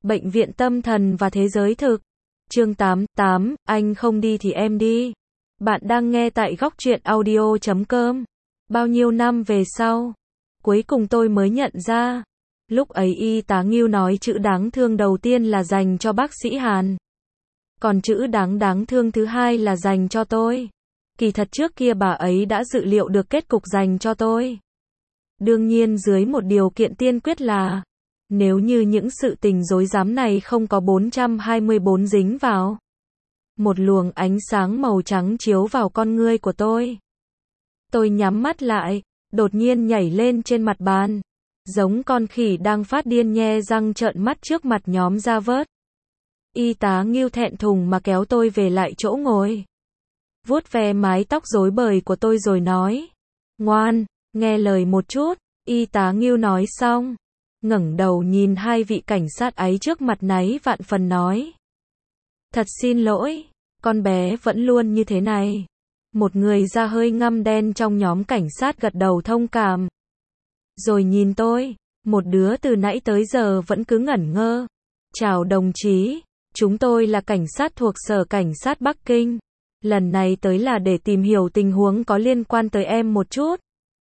Bệnh viện tâm thần và thế giới thực. Chương 88, anh không đi thì em đi. Bạn đang nghe tại góc truyện audio.com. Bao nhiêu năm về sau, cuối cùng tôi mới nhận ra. Lúc ấy y tá Ngưu nói chữ đáng thương đầu tiên là dành cho bác sĩ Hàn. Còn chữ đáng thương thứ hai là dành cho tôi. Kỳ thật trước kia bà ấy đã dự liệu được kết cục dành cho tôi. Đương nhiên dưới một điều kiện tiên quyết là nếu như những sự tình rối rắm này không có 424 dính vào. Một luồng ánh sáng màu trắng chiếu vào con ngươi của tôi. Tôi nhắm mắt lại, đột nhiên nhảy lên trên mặt bàn. Giống con khỉ đang phát điên nhe răng trợn mắt trước mặt nhóm da vớt. Y tá Ngưu thẹn thùng mà kéo tôi về lại chỗ ngồi. Vuốt ve mái tóc rối bời của tôi rồi nói. Ngoan, nghe lời một chút. Y tá Ngưu nói xong, ngẩng đầu nhìn hai vị cảnh sát ấy trước mặt náy vạn phần nói. Thật xin lỗi, con bé vẫn luôn như thế này. Một người da hơi ngăm đen trong nhóm cảnh sát gật đầu thông cảm. Rồi nhìn tôi, một đứa từ nãy tới giờ vẫn cứ ngẩn ngơ. Chào đồng chí, chúng tôi là cảnh sát thuộc Sở Cảnh sát Bắc Kinh. Lần này tới là để tìm hiểu tình huống có liên quan tới em một chút.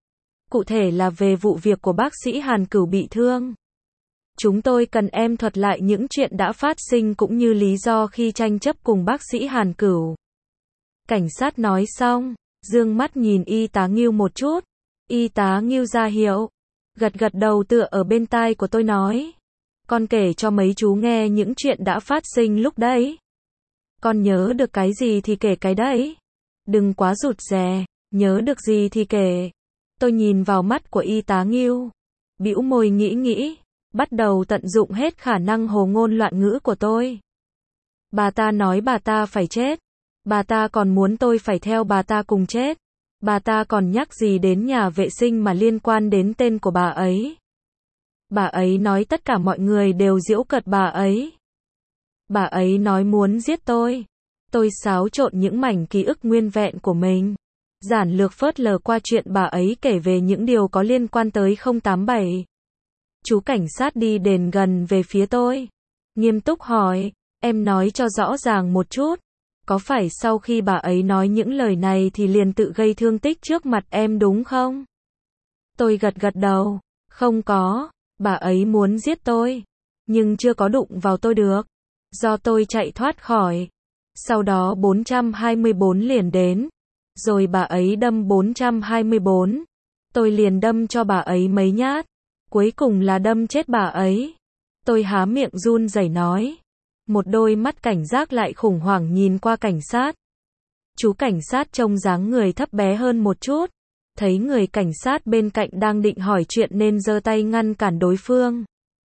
Cụ thể là về vụ việc của bác sĩ Hàn Cửu bị thương. Chúng tôi cần em thuật lại những chuyện đã phát sinh cũng như lý do khi tranh chấp cùng bác sĩ Hàn Cửu. Cảnh sát nói xong, dương mắt nhìn y tá Ngưu một chút. Y tá Ngưu ra hiệu, gật đầu tựa ở bên tai của tôi nói. Con kể cho mấy chú nghe những chuyện đã phát sinh lúc đấy. Con nhớ được cái gì thì kể cái đấy. Đừng quá rụt rè, nhớ được gì thì kể. Tôi nhìn vào mắt của y tá Ngưu, bĩu môi nghĩ, bắt đầu tận dụng hết khả năng hồ ngôn loạn ngữ của tôi. Bà ta nói bà ta phải chết. Bà ta còn muốn tôi phải theo bà ta cùng chết. Bà ta còn nhắc gì đến nhà vệ sinh mà liên quan đến tên của bà ấy. Bà ấy nói tất cả mọi người đều giễu cợt bà ấy. Bà ấy nói muốn giết tôi. Tôi xáo trộn những mảnh ký ức nguyên vẹn của mình. Giản lược phớt lờ qua chuyện bà ấy kể về những điều có liên quan tới 087. Chú cảnh sát đi đến gần về phía tôi. Nghiêm túc hỏi, em nói cho rõ ràng một chút. Có phải sau khi bà ấy nói những lời này thì liền tự gây thương tích trước mặt em đúng không? Tôi gật đầu. Không có, bà ấy muốn giết tôi. Nhưng chưa có đụng vào tôi được. Do tôi chạy thoát khỏi. Sau đó 424 liền đến. Rồi bà ấy đâm 424. Tôi liền đâm cho bà ấy mấy nhát. Cuối cùng là đâm chết bà ấy. Tôi há miệng run rẩy nói. Một đôi mắt cảnh giác lại khủng hoảng nhìn qua cảnh sát. Chú cảnh sát trông dáng người thấp bé hơn một chút. Thấy người cảnh sát bên cạnh đang định hỏi chuyện nên giơ tay ngăn cản đối phương.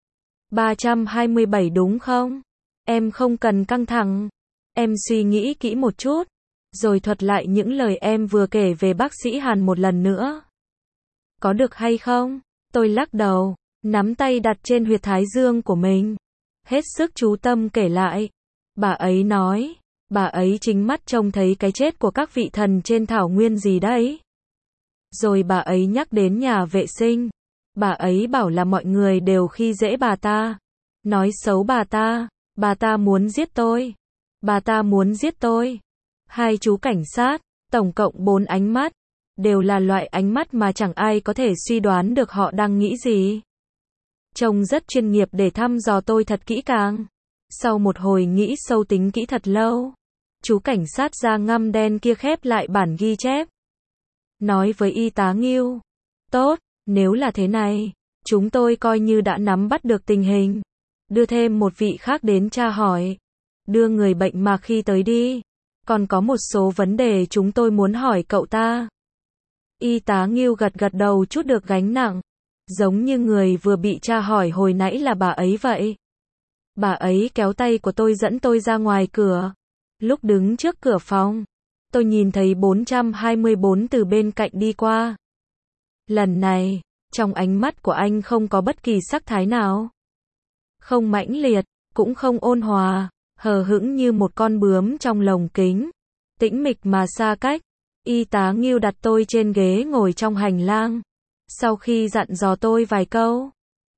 327 đúng không? Em không cần căng thẳng. Em suy nghĩ kỹ một chút. Rồi thuật lại những lời em vừa kể về bác sĩ Hàn một lần nữa. Có được hay không? Tôi lắc đầu, nắm tay đặt trên huyệt thái dương của mình. Hết sức chú tâm kể lại. Bà ấy nói, bà ấy chính mắt trông thấy cái chết của các vị thần trên thảo nguyên gì đấy. Rồi bà ấy nhắc đến nhà vệ sinh. Bà ấy bảo là mọi người đều khi dễ bà ta. Nói xấu bà ta muốn giết tôi. Bà ta muốn giết tôi. Hai chú cảnh sát, tổng cộng 4 ánh mắt. Đều là loại ánh mắt mà chẳng ai có thể suy đoán được họ đang nghĩ gì. Trông rất chuyên nghiệp để thăm dò tôi thật kỹ càng. Sau một hồi nghĩ sâu tính kỹ thật lâu, chú cảnh sát da ngăm đen kia khép lại bản ghi chép. Nói với y tá Ngưu. Tốt, nếu là thế này, chúng tôi coi như đã nắm bắt được tình hình. Đưa thêm một vị khác đến tra hỏi. Đưa người bệnh mà khi tới đi. Còn có một số vấn đề chúng tôi muốn hỏi cậu ta. Y tá Ngưu gật đầu chút được gánh nặng. Giống như người vừa bị tra hỏi hồi nãy là bà ấy vậy. Bà ấy kéo tay của tôi dẫn tôi ra ngoài cửa. Lúc đứng trước cửa phòng, tôi nhìn thấy 424 từ bên cạnh đi qua. Lần này, trong ánh mắt của anh không có bất kỳ sắc thái nào. Không mãnh liệt, cũng không ôn hòa, hờ hững như một con bướm trong lồng kính. Tĩnh mịch mà xa cách. Y tá Ngưu đặt tôi trên ghế ngồi trong hành lang. Sau khi dặn dò tôi vài câu,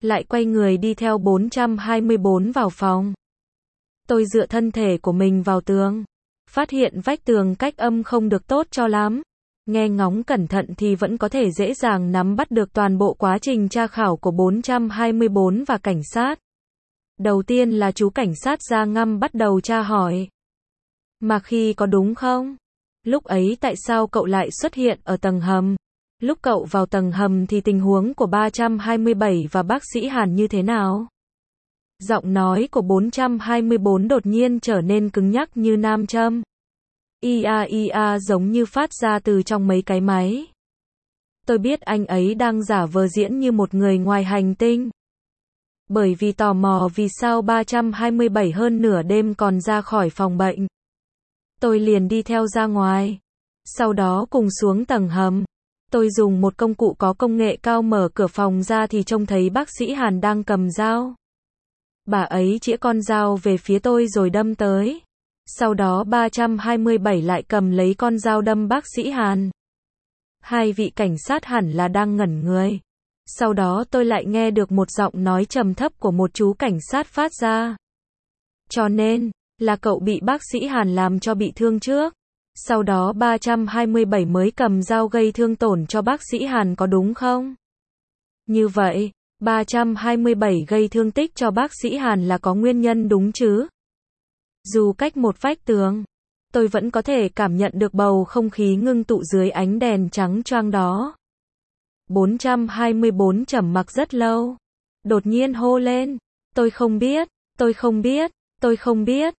lại quay người đi theo 424 vào phòng. Tôi dựa thân thể của mình vào tường, phát hiện vách tường cách âm không được tốt cho lắm. Nghe ngóng cẩn thận thì vẫn có thể dễ dàng nắm bắt được toàn bộ quá trình tra khảo của 424 và cảnh sát. Đầu tiên là chú cảnh sát da ngăm bắt đầu tra hỏi. Mà khi có đúng không? Lúc ấy tại sao cậu lại xuất hiện ở tầng hầm? Lúc cậu vào tầng hầm thì tình huống của 327 và bác sĩ Hàn như thế nào? Giọng nói của 424 đột nhiên trở nên cứng nhắc như nam châm. Ia giống như phát ra từ trong mấy cái máy. Tôi biết anh ấy đang giả vờ diễn như một người ngoài hành tinh. Bởi vì tò mò vì sao 327 hơn nửa đêm còn ra khỏi phòng bệnh. Tôi liền đi theo ra ngoài. Sau đó cùng xuống tầng hầm. Tôi dùng một công cụ có công nghệ cao mở cửa phòng ra thì trông thấy bác sĩ Hàn đang cầm dao. Bà ấy chĩa con dao về phía tôi rồi đâm tới. Sau đó 327 lại cầm lấy con dao đâm bác sĩ Hàn. Hai vị cảnh sát hẳn là đang ngẩn người. Sau đó tôi lại nghe được một giọng nói trầm thấp của một chú cảnh sát phát ra. Cho nên, là cậu bị bác sĩ Hàn làm cho bị thương trước. Sau đó 327 mới cầm dao gây thương tổn cho bác sĩ Hàn có đúng không? Như vậy, 327 gây thương tích cho bác sĩ Hàn là có nguyên nhân đúng chứ? Dù cách một vách tường, tôi vẫn có thể cảm nhận được bầu không khí ngưng tụ dưới ánh đèn trắng choang đó. 424 trầm mặc rất lâu. Đột nhiên hô lên. Tôi không biết, tôi không biết, tôi không biết.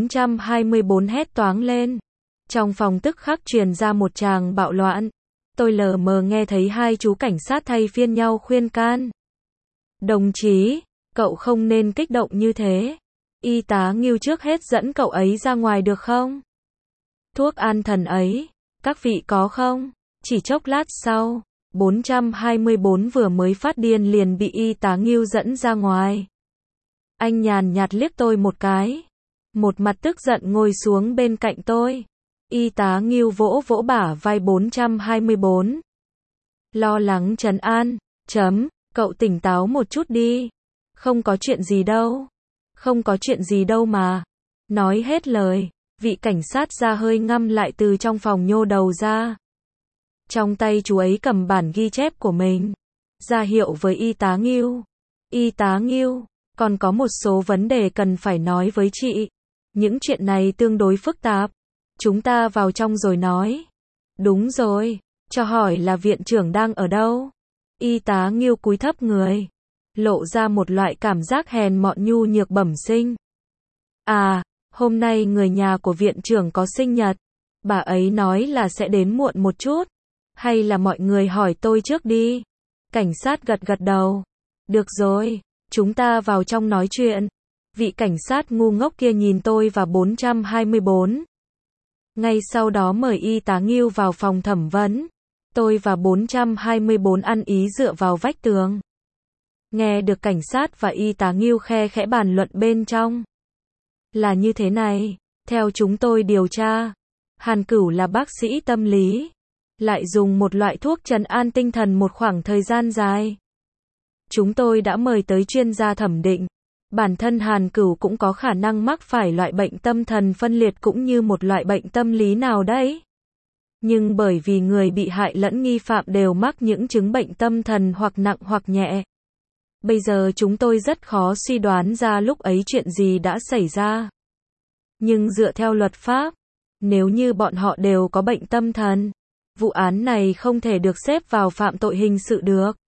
424 hét toáng lên. Trong phòng tức khắc truyền ra một tràng bạo loạn. Tôi lờ mờ nghe thấy hai chú cảnh sát thay phiên nhau khuyên can. Đồng chí, cậu không nên kích động như thế. Y tá Ngưu trước hết dẫn cậu ấy ra ngoài được không? Thuốc an thần ấy, các vị có không? Chỉ chốc lát sau, 424 vừa mới phát điên liền bị y tá Ngưu dẫn ra ngoài. Anh nhàn nhạt liếc tôi một cái. Một mặt tức giận ngồi xuống bên cạnh tôi. Y tá Ngưu vỗ vỗ bả vai 424. Lo lắng trấn an. Cậu tỉnh táo một chút đi. Không có chuyện gì đâu. Không có chuyện gì đâu mà. Nói hết lời, vị cảnh sát da hơi ngăm lại từ trong phòng nhô đầu ra. Trong tay chú ấy cầm bản ghi chép của mình. Ra hiệu với y tá Ngưu. Y tá Ngưu, còn có một số vấn đề cần phải nói với chị. Những chuyện này tương đối phức tạp. Chúng ta vào trong rồi nói. Đúng rồi, cho hỏi là viện trưởng đang ở đâu? Y tá Ngưu cúi thấp người. Lộ ra một loại cảm giác hèn mọn nhu nhược bẩm sinh. À, hôm nay người nhà của viện trưởng có sinh nhật. Bà ấy nói là sẽ đến muộn một chút. Hay là mọi người hỏi tôi trước đi. Cảnh sát gật gật đầu. Được rồi, chúng ta vào trong nói chuyện. Vị cảnh sát ngu ngốc kia nhìn tôi và 424. Ngay sau đó mời y tá Ngưu vào phòng thẩm vấn. Tôi và 424 ăn ý dựa vào vách tường. Nghe được cảnh sát và y tá Ngưu khe khẽ bàn luận bên trong. Là như thế này, theo chúng tôi điều tra, Hàn Cửu là bác sĩ tâm lý, lại dùng một loại thuốc trấn an tinh thần một khoảng thời gian dài. Chúng tôi đã mời tới chuyên gia thẩm định. Bản thân Hàn Cửu cũng có khả năng mắc phải loại bệnh tâm thần phân liệt cũng như một loại bệnh tâm lý nào đấy. Nhưng bởi vì người bị hại lẫn nghi phạm đều mắc những chứng bệnh tâm thần hoặc nặng hoặc nhẹ. Bây giờ chúng tôi rất khó suy đoán ra lúc ấy chuyện gì đã xảy ra. Nhưng dựa theo luật pháp, nếu như bọn họ đều có bệnh tâm thần, vụ án này không thể được xếp vào phạm tội hình sự được.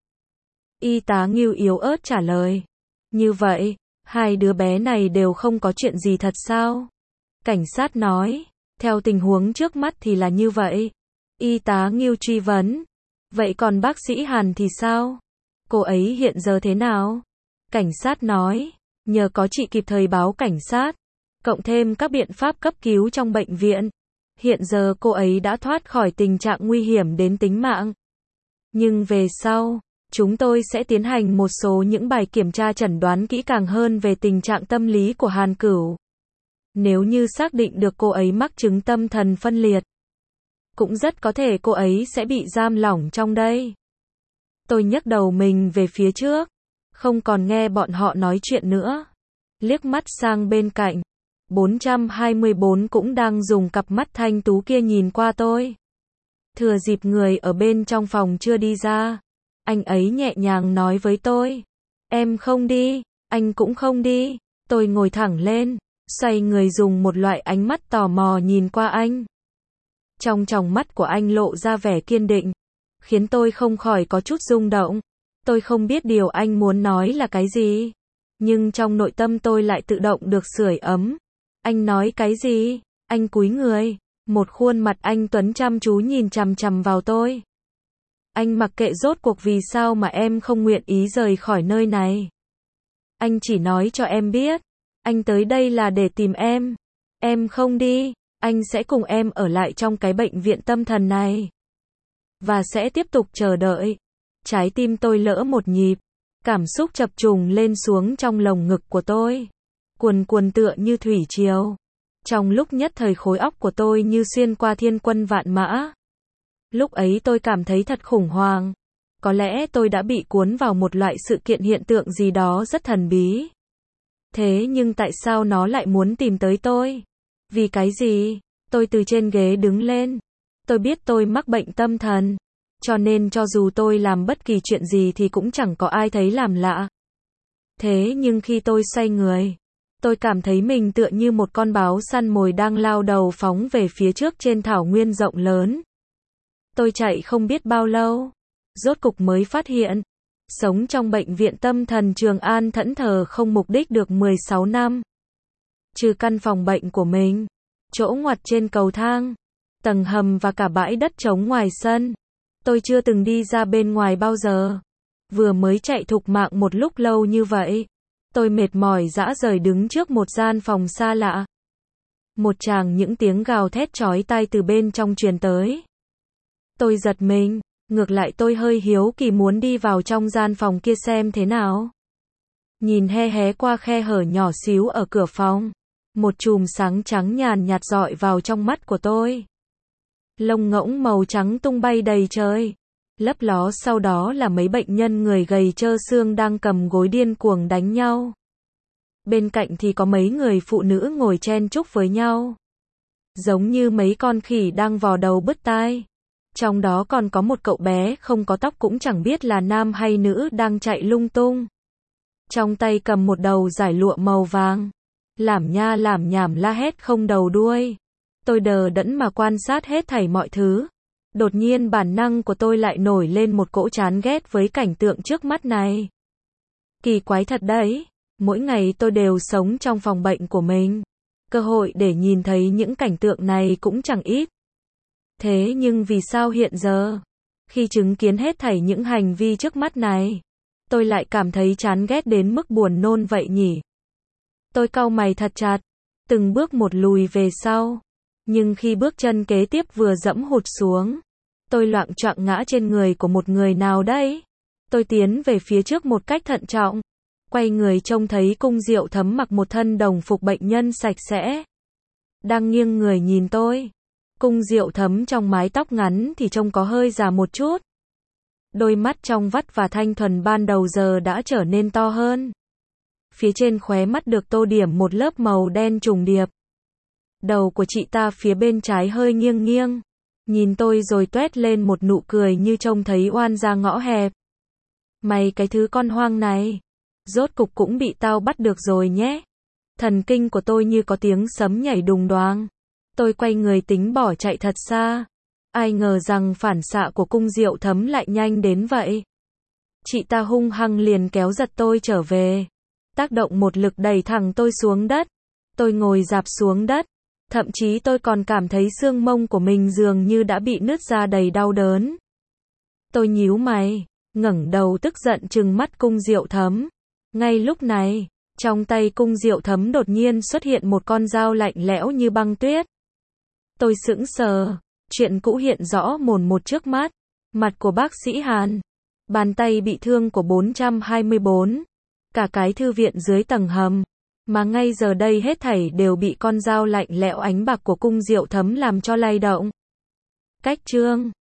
Y tá Ngưu yếu ớt trả lời. Như vậy, hai đứa bé này đều không có chuyện gì thật sao? Cảnh sát nói, theo tình huống trước mắt thì là như vậy. Y tá Ngưu truy vấn. Vậy còn bác sĩ Hàn thì sao? Cô ấy hiện giờ thế nào? Cảnh sát nói, nhờ có chị kịp thời báo cảnh sát, cộng thêm các biện pháp cấp cứu trong bệnh viện, hiện giờ cô ấy đã thoát khỏi tình trạng nguy hiểm đến tính mạng. Nhưng về sau, chúng tôi sẽ tiến hành một số những bài kiểm tra chẩn đoán kỹ càng hơn về tình trạng tâm lý của Hàn Cửu. Nếu như xác định được cô ấy mắc chứng tâm thần phân liệt, cũng rất có thể cô ấy sẽ bị giam lỏng trong đây. Tôi nhấc đầu mình về phía trước. không còn nghe bọn họ nói chuyện nữa. Liếc mắt sang bên cạnh, 424 cũng đang dùng cặp mắt thanh tú kia nhìn qua tôi. Thừa dịp người ở bên trong phòng chưa đi ra, anh ấy nhẹ nhàng nói với tôi, em không đi, anh cũng không đi. Tôi ngồi thẳng lên, xoay người dùng một loại ánh mắt tò mò nhìn qua anh. Trong tròng mắt của anh lộ ra vẻ kiên định, khiến tôi không khỏi có chút rung động. Tôi không biết điều anh muốn nói là cái gì, nhưng trong nội tâm tôi lại tự động được sưởi ấm. Anh nói cái gì? Anh cúi người, một khuôn mặt anh tuấn chăm chú nhìn chằm chằm vào tôi. Anh mặc kệ rốt cuộc vì sao mà em không nguyện ý rời khỏi nơi này. Anh chỉ nói cho em biết, anh tới đây là để tìm em. Em không đi, anh sẽ cùng em ở lại trong cái bệnh viện tâm thần này. Và sẽ tiếp tục chờ đợi. Trái tim tôi lỡ một nhịp, cảm xúc chập trùng lên xuống trong lồng ngực của tôi. Cuồn cuộn tựa như thủy triều. Trong lúc nhất thời khối óc của tôi như xuyên qua thiên quân vạn mã. Lúc ấy tôi cảm thấy thật khủng hoảng. Có lẽ tôi đã bị cuốn vào một loại sự kiện hiện tượng gì đó rất thần bí. Thế nhưng tại sao nó lại muốn tìm tới tôi? Vì cái gì? Tôi từ trên ghế đứng lên. Tôi biết tôi mắc bệnh tâm thần. Cho nên cho dù tôi làm bất kỳ chuyện gì thì cũng chẳng có ai thấy làm lạ. Thế nhưng khi tôi xoay người, tôi cảm thấy mình tựa như một con báo săn mồi đang lao đầu phóng về phía trước trên thảo nguyên rộng lớn. Tôi chạy không biết bao lâu, rốt cục mới phát hiện, sống trong bệnh viện tâm thần Trường An thẫn thờ không mục đích được 16 năm. Trừ căn phòng bệnh của mình, chỗ ngoặt trên cầu thang, tầng hầm và cả bãi đất trống ngoài sân, tôi chưa từng đi ra bên ngoài bao giờ. Vừa mới chạy thục mạng một lúc lâu như vậy, tôi mệt mỏi rã rời đứng trước một gian phòng xa lạ. Một tràng những tiếng gào thét chói tai từ bên trong truyền tới. Tôi giật mình, ngược lại tôi hơi hiếu kỳ muốn đi vào trong gian phòng kia xem thế nào. Nhìn hé qua khe hở nhỏ xíu ở cửa phòng, một chùm sáng trắng nhàn nhạt rọi vào trong mắt của tôi. Lông ngỗng màu trắng tung bay đầy trời. Lấp ló sau đó là mấy bệnh nhân người gầy trơ xương đang cầm gối điên cuồng đánh nhau. Bên cạnh thì có mấy người phụ nữ ngồi chen chúc với nhau. Giống như mấy con khỉ đang vò đầu bứt tai. Trong đó còn có một cậu bé không có tóc cũng chẳng biết là nam hay nữ đang chạy lung tung. Trong tay cầm một đầu dải lụa màu vàng. Lảm nha lảm nhảm la hét không đầu đuôi. Tôi đờ đẫn mà quan sát hết thảy mọi thứ. Đột nhiên bản năng của tôi lại nổi lên một cỗ chán ghét với cảnh tượng trước mắt này. Kỳ quái thật đấy, mỗi ngày tôi đều sống trong phòng bệnh của mình. Cơ hội để nhìn thấy những cảnh tượng này cũng chẳng ít. Thế nhưng vì sao hiện giờ, khi chứng kiến hết thảy những hành vi trước mắt này, tôi lại cảm thấy chán ghét đến mức buồn nôn vậy nhỉ? Tôi cau mày thật chặt, từng bước một lùi về sau. Nhưng khi bước chân kế tiếp vừa dẫm hụt xuống, tôi loạng choạng ngã trên người của một người nào đấy. Tôi tiến về phía trước một cách thận trọng, quay người trông thấy Cung Diệu Thấm mặc một thân đồng phục bệnh nhân sạch sẽ, đang nghiêng người nhìn tôi. Cung Diệu Thấm trong mái tóc ngắn thì trông có hơi già một chút. Đôi mắt trong vắt và thanh thuần ban đầu giờ đã trở nên to hơn. Phía trên khóe mắt được tô điểm một lớp màu đen trùng điệp. Đầu của chị ta phía bên trái hơi nghiêng nghiêng, nhìn tôi rồi toét lên một nụ cười như trông thấy oan ra ngõ hẹp. Mày cái thứ con hoang này, rốt cục cũng bị tao bắt được rồi nhé. Thần kinh của tôi như có tiếng sấm nhảy đùng đoàng. Tôi quay người tính bỏ chạy thật xa. Ai ngờ rằng phản xạ của Cung Diệu Thấm lại nhanh đến vậy. Chị ta hung hăng liền kéo giật tôi trở về. Tác động một lực đẩy thẳng tôi xuống đất. Tôi ngồi rạp xuống đất. Thậm chí tôi còn cảm thấy xương mông của mình dường như đã bị nứt ra đầy đau đớn. Tôi nhíu mày, ngẩng đầu tức giận trừng mắt Cung Diệu Thấm. Ngay lúc này, trong tay Cung Diệu Thấm đột nhiên xuất hiện một con dao lạnh lẽo như băng tuyết. Tôi sững sờ, chuyện cũ hiện rõ mồn một trước mắt. Mặt của bác sĩ Hàn, bàn tay bị thương của 424, cả cái thư viện dưới tầng hầm. Mà ngay giờ đây hết thảy đều bị con dao lạnh lẽo ánh bạc của Cung Diệu Thấm làm cho lay động. Cách chương